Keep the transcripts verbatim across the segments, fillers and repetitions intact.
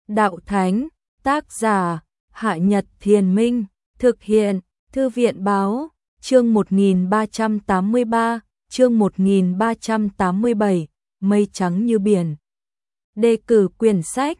Đạo Thánh, tác giả, Hạ Nhật Thiền Minh, thực hiện, Thư viện Báo, chương một nghìn ba trăm tám mươi ba, chương một nghìn ba trăm tám mươi bảy, Mây Trắng Như Biển. Đề cử quyển sách,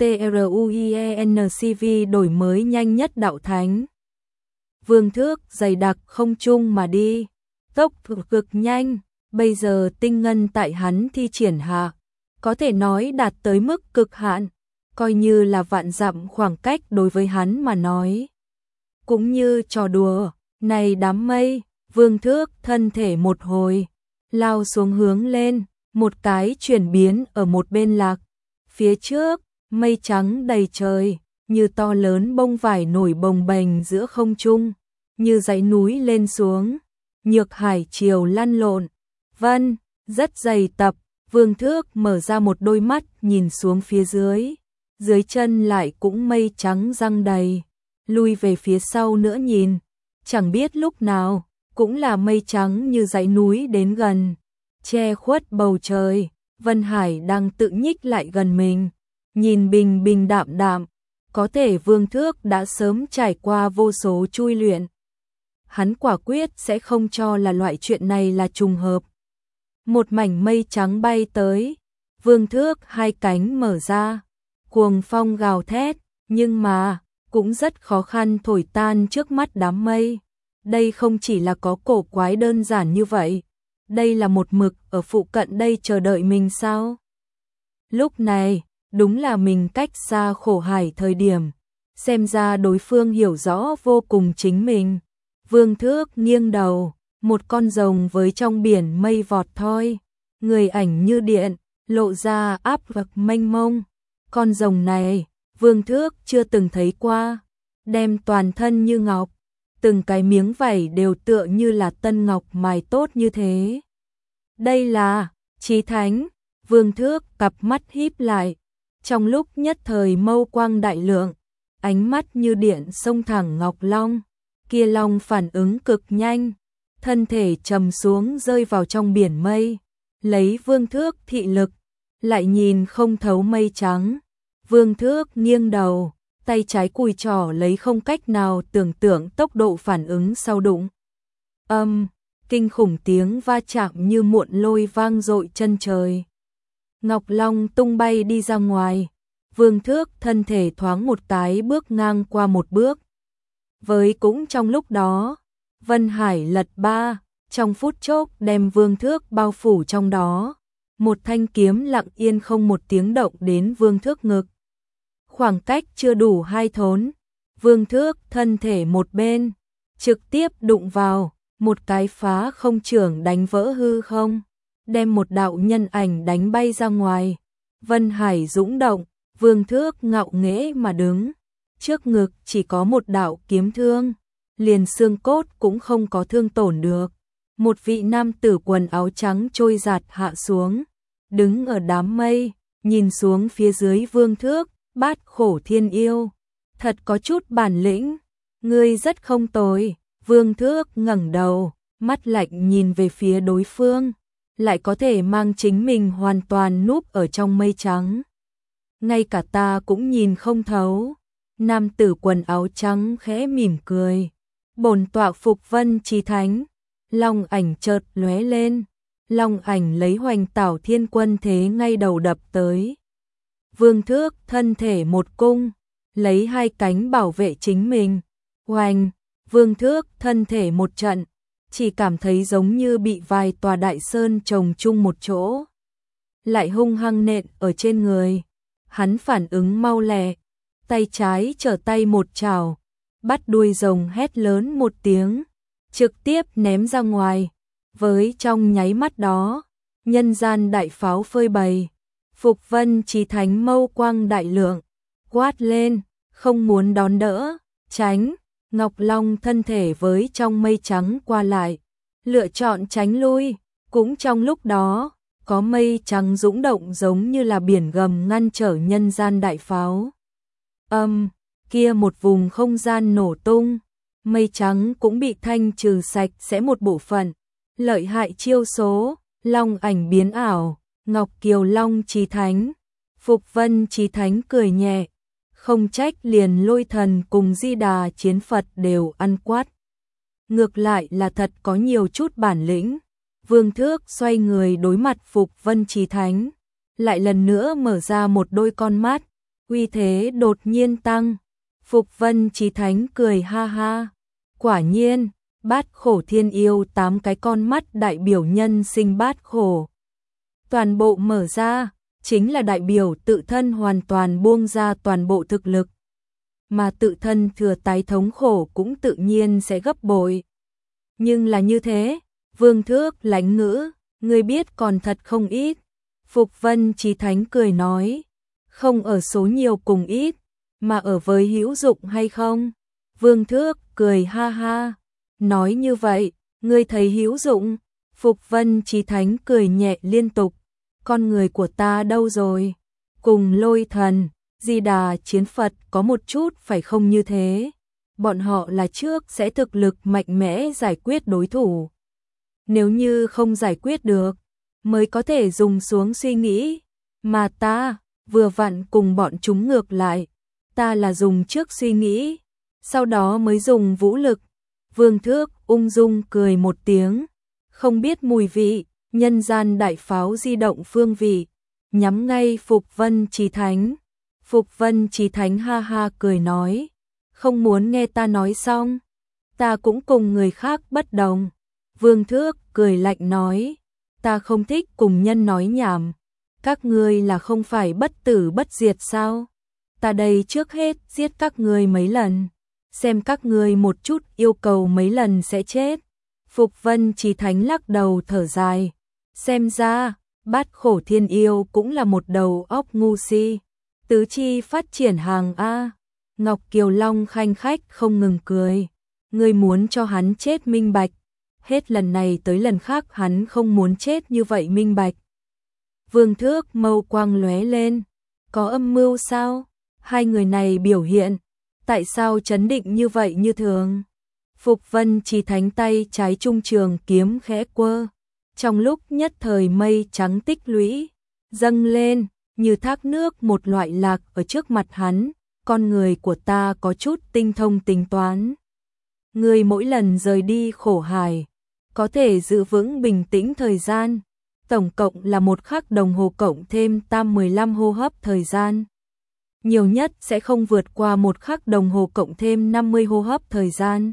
TRUIENCV đổi mới nhanh nhất Đạo Thánh. Vương thước dày đặc không trung mà đi, tốc cực nhanh, bây giờ tinh ngân tại hắn thi triển hạ, có thể nói đạt tới mức cực hạn, coi như là vạn dặm khoảng cách đối với hắn mà nói. Cũng như trò đùa, này đám mây, vương thước thân thể một hồi, lao xuống hướng lên, một cái chuyển biến ở một bên lạc. Phía trước, mây trắng đầy trời, như to lớn bông vải nổi bồng bềnh giữa không trung, như dãy núi lên xuống, nhược hải triều lăn lộn. Vân, rất dày tập, vương thước mở ra một đôi mắt nhìn xuống phía dưới, dưới chân lại cũng mây trắng răng đầy, lui về phía sau nữa nhìn, chẳng biết lúc nào, cũng là mây trắng như dãy núi đến gần, che khuất bầu trời. Vân Hải đang tự nhích lại gần mình, nhìn bình bình đạm đạm, có thể vương thước đã sớm trải qua vô số chui luyện. Hắn quả quyết sẽ không cho là loại chuyện này là trùng hợp. Một mảnh mây trắng bay tới, vương thước hai cánh mở ra, cuồng phong gào thét, nhưng mà, cũng rất khó khăn thổi tan trước mắt đám mây. Đây không chỉ là có cổ quái đơn giản như vậy. Đây là một mực ở phụ cận đây chờ đợi mình sao? Lúc này, đúng là mình cách xa khổ hải thời điểm, xem ra đối phương hiểu rõ vô cùng chính mình. Vương thước nghiêng đầu, một con rồng với trong biển mây vọt thoi, người ảnh như điện, lộ ra áp lực mênh mông. Con rồng này, vương thước chưa từng thấy qua, đem toàn thân như ngọc. Từng cái miếng vảy đều tựa như là tân ngọc mài tốt như thế. Đây là Chí Thánh. Vương thước cặp mắt híp lại, trong lúc nhất thời mâu quang đại lượng, ánh mắt như điện xông thẳng ngọc long. Kia long phản ứng cực nhanh, thân thể trầm xuống rơi vào trong biển mây, lấy vương thước thị lực, lại nhìn không thấu mây trắng. Vương thước nghiêng đầu, tay trái cùi trỏ lấy không cách nào tưởng tượng tốc độ phản ứng sau đụng. Âm, kinh khủng tiếng va chạm như muộn lôi vang dội chân trời. Ngọc Long tung bay đi ra ngoài, vương thước thân thể thoáng một cái bước ngang qua một bước. Với cũng trong lúc đó, Vân Hải lật ba, trong phút chốc đem vương thước bao phủ trong đó. Một thanh kiếm lặng yên không một tiếng động đến vương thước ngực. Khoảng cách chưa đủ hai thốn, vương thước thân thể một bên, trực tiếp đụng vào, một cái phá không trưởng đánh vỡ hư không, đem một đạo nhân ảnh đánh bay ra ngoài. Vân Hải dũng động, vương thước ngạo nghễ mà đứng, trước ngực chỉ có một đạo kiếm thương, liền xương cốt cũng không có thương tổn được. Một vị nam tử quần áo trắng trôi giạt hạ xuống, đứng ở đám mây, nhìn xuống phía dưới vương thước. Bát khổ thiên yêu, thật có chút bản lĩnh, ngươi rất không tồi. Vương thước ngẩng đầu, mắt lạnh nhìn về phía đối phương, lại có thể mang chính mình hoàn toàn núp ở trong mây trắng. Ngay cả ta cũng nhìn không thấu. Nam tử quần áo trắng khẽ mỉm cười. Bổn tọa phục Vân Chí Thánh. Long ảnh chợt lóe lên, long ảnh lấy Hoành Tảo Thiên Quân thế ngay đầu đập tới. Vương thước thân thể một cung, lấy hai cánh bảo vệ chính mình. Hoành, vương thước thân thể một trận, chỉ cảm thấy giống như bị vài tòa đại sơn chồng chung một chỗ, lại hung hăng nện ở trên người. Hắn phản ứng mau lẹ, tay trái trở tay một chảo, bắt đuôi rồng hét lớn một tiếng, trực tiếp ném ra ngoài. Với trong nháy mắt đó, nhân gian đại pháo phơi bày. Phục Vân Chí Thánh mâu quang đại lượng, quát lên, không muốn đón đỡ, tránh. Ngọc Long thân thể với trong mây trắng qua lại, lựa chọn tránh lui. Cũng trong lúc đó, có mây trắng dũng động giống như là biển gầm ngăn trở nhân gian đại pháo. Âm, kia một vùng không gian nổ tung, mây trắng cũng bị thanh trừ sạch sẽ một bộ phận. Lợi hại chiêu số, long ảnh biến ảo. Ngọc Kiều Long Chí Thánh. Phục Vân Chí Thánh cười nhẹ, Không trách liền Lôi Thần cùng Di Đà Chiến Phật đều ăn quát. Ngược lại là thật có nhiều chút bản lĩnh. Vương Thước xoay người đối mặt Phục Vân Chí Thánh, lại lần nữa mở ra một đôi con mắt, uy thế đột nhiên tăng. Phục Vân Chí Thánh cười ha ha, quả nhiên, bát khổ thiên yêu tám cái con mắt đại biểu nhân sinh bát khổ. Toàn bộ mở ra, chính là đại biểu tự thân hoàn toàn buông ra toàn bộ thực lực. Mà tự thân thừa tái thống khổ cũng tự nhiên sẽ gấp bội. Nhưng là như thế, Vương Thước lãnh ngữ, người biết còn thật không ít. Phục Vân Chí Thánh cười nói, không ở số nhiều cùng ít, mà ở với hữu dụng hay không? Vương Thước cười ha ha, nói như vậy, ngươi thấy hữu dụng? Phục Vân Chí Thánh cười nhẹ liên tục, con người của ta đâu rồi? Cùng Lôi Thần, Di Đà Chiến Phật có một chút phải không như thế? Bọn họ là trước sẽ thực lực mạnh mẽ giải quyết đối thủ. Nếu như không giải quyết được, mới có thể dùng xuống suy nghĩ. Mà ta, vừa vặn cùng bọn chúng ngược lại. Ta là dùng trước suy nghĩ, sau đó mới dùng vũ lực. Vương Thước ung dung cười một tiếng, không biết mùi vị, nhân gian đại pháo di động phương vị, nhắm ngay Phục Vân Chí Thánh. Phục Vân Chí Thánh ha ha cười nói, không muốn nghe ta nói xong, ta cũng cùng người khác bất đồng. Vương Thước cười lạnh nói, ta không thích cùng nhân nói nhảm, các ngươi là không phải bất tử bất diệt sao? Ta đây trước hết giết các ngươi mấy lần, xem các ngươi một chút yêu cầu mấy lần sẽ chết. Phục Vân Chí Thánh lắc đầu thở dài, xem ra, bát khổ thiên yêu cũng là một đầu óc ngu si, tứ chi phát triển hàng A. Ngọc Kiều Long khanh khách không ngừng cười, ngươi muốn cho hắn chết minh bạch, hết lần này tới lần khác hắn không muốn chết như vậy minh bạch. Vương Thước mâu quang lóe lên, có âm mưu sao? Hai người này biểu hiện, tại sao chấn định như vậy như thường? Phục Vân Chí Thánh tay trái trung trường kiếm khẽ quơ, trong lúc nhất thời mây trắng tích lũy, dâng lên, như thác nước một loại lạc ở trước mặt hắn, con người của ta có chút tinh thông tính toán. Người mỗi lần rời đi khổ hải, có thể giữ vững bình tĩnh thời gian, tổng cộng là một khắc đồng hồ cộng thêm tam mười lăm hô hấp thời gian. Nhiều nhất sẽ không vượt qua một khắc đồng hồ cộng thêm năm mươi hô hấp thời gian.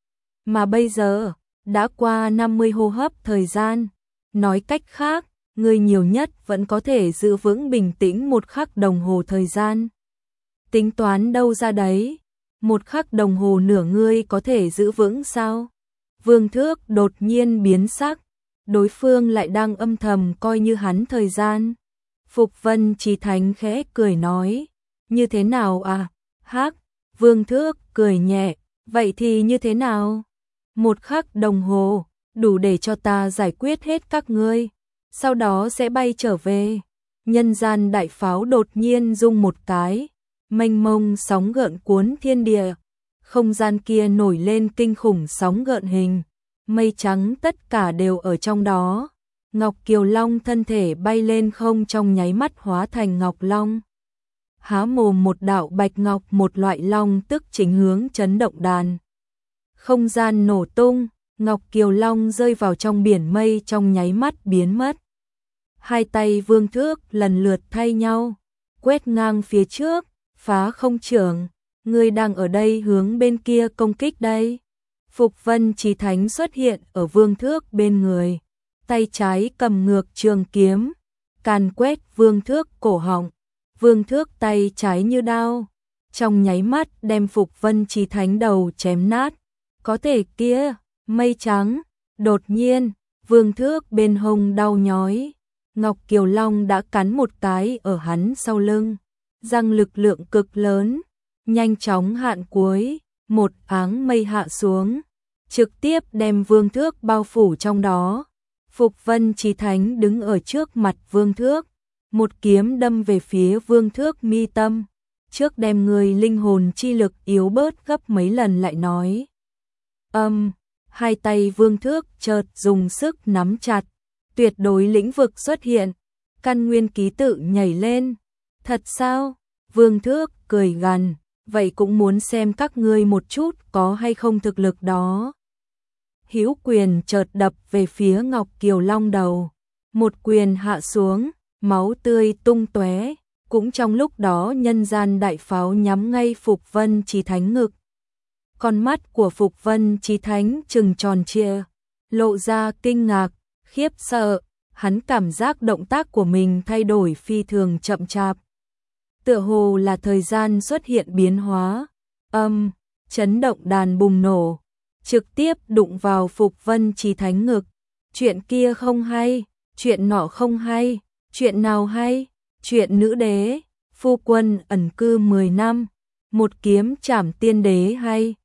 Mà bây giờ, đã qua năm mươi hô hấp thời gian. Nói cách khác, người nhiều nhất vẫn có thể giữ vững bình tĩnh một khắc đồng hồ thời gian. Tính toán đâu ra đấy? Một khắc đồng hồ nửa ngươi có thể giữ vững sao? Vương Thước đột nhiên biến sắc, đối phương lại đang âm thầm coi như hắn thời gian. Phục Vân Chí Thánh khẽ cười nói, như thế nào à? Hắc, Vương Thước cười nhẹ, vậy thì như thế nào? Một khắc đồng hồ, đủ để cho ta giải quyết hết các ngươi, sau đó sẽ bay trở về. Nhân gian đại pháo đột nhiên rung một cái, mênh mông sóng gợn cuốn thiên địa, không gian kia nổi lên kinh khủng sóng gợn hình, mây trắng tất cả đều ở trong đó. Ngọc Kiều Long thân thể bay lên không trong nháy mắt hóa thành Ngọc Long. Há mồm một đạo bạch ngọc một loại long tức chính hướng chấn động đàn. Không gian nổ tung, Ngọc Kiều Long rơi vào trong biển mây trong nháy mắt biến mất. Hai tay Vương Thước lần lượt thay nhau, quét ngang phía trước, phá không trưởng, ngươi đang ở đây hướng bên kia công kích đây. Phục Vân Chí Thánh xuất hiện ở Vương Thước bên người, tay trái cầm ngược trường kiếm, càn quét Vương Thước cổ họng. Vương Thước tay trái như đao, trong nháy mắt đem Phục Vân Chí Thánh đầu chém nát. Có thể kia, mây trắng, đột nhiên, Vương Thước bên hông đau nhói. Ngọc Kiều Long đã cắn một cái ở hắn sau lưng, răng lực lượng cực lớn, nhanh chóng hạn cuối, một áng mây hạ xuống, trực tiếp đem Vương Thước bao phủ trong đó. Phục Vân Chí Thánh đứng ở trước mặt Vương Thước, một kiếm đâm về phía Vương Thước mi tâm, trước đem người linh hồn chi lực yếu bớt gấp mấy lần lại nói. Âm, um, hai tay Vương Thước chợt dùng sức nắm chặt, tuyệt đối lĩnh vực xuất hiện, căn nguyên ký tự nhảy lên. Thật sao? Vương Thước cười gằn, vậy cũng muốn xem các ngươi một chút có hay không thực lực đó. Hữu quyền chợt đập về phía Ngọc Kiều Long đầu, một quyền hạ xuống, máu tươi tung tóe, cũng trong lúc đó nhân gian đại pháo nhắm ngay Phục Vân Chí Thánh ngực. Con mắt của Phục Vân Chí Thánh trừng tròn trịa, lộ ra kinh ngạc, khiếp sợ, hắn cảm giác động tác của mình thay đổi phi thường chậm chạp. Tựa hồ là thời gian xuất hiện biến hóa, âm, chấn động đàn bùng nổ, trực tiếp đụng vào Phục Vân Chí Thánh ngực. Chuyện kia không hay, chuyện nọ không hay, chuyện nào hay, chuyện nữ đế, phu quân ẩn cư mười năm, một kiếm trảm tiên đế hay.